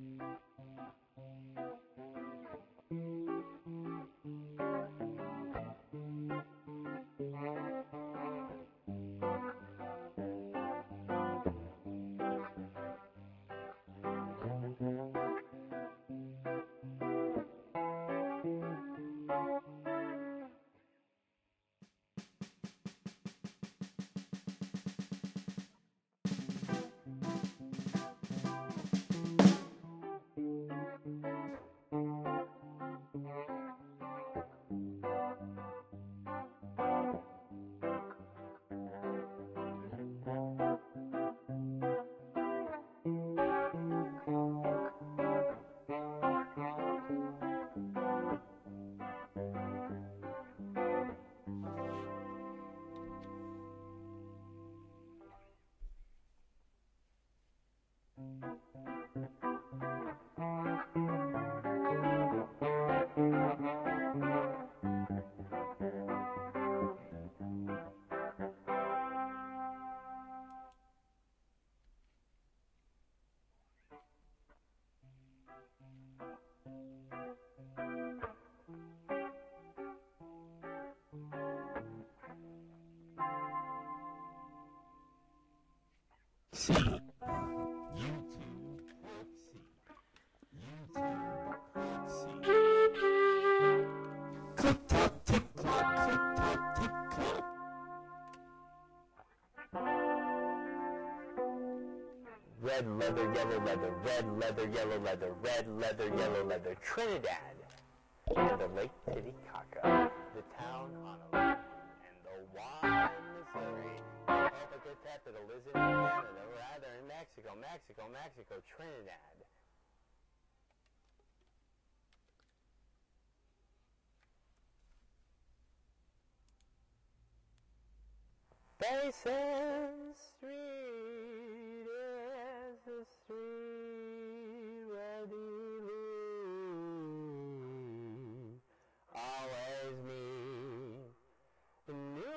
C. YouTube. C. YouTube. C. Click tock, tick tock, click tock, tick tock. Red leather, yellow leather, red leather, yellow leather, red leather, yellow leather, Trinidad, and the Lake Titicaca, the town Honolulu, and the wild Missouri, the capital is in Canada, or rather in Mexico, Mexico, Trinidad. Basin Street is the street where the blue always meet. In New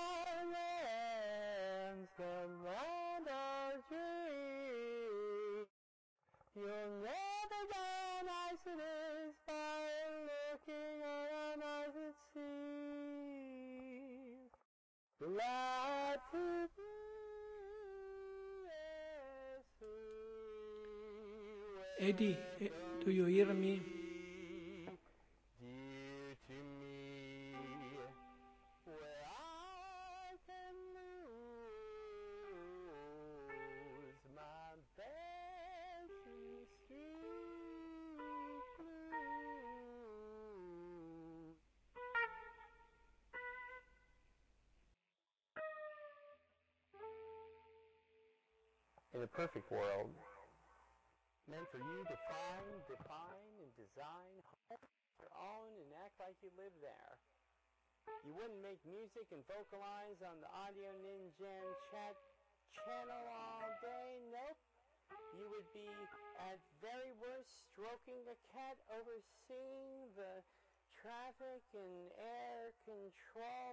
Orleans, the land of dreams, you'll never know how nice it is by looking at how nice it seems. Glad to be Eddie, do you hear me? dear to me, where I can lose my Basin Street blues. In a perfect world, meant for you to find, define, and design your own and act like you live there. You wouldn't make music and vocalize on the Audio Ninja chat channel all day, nope. You would be, at very worst, stroking a cat, overseeing the traffic and air control.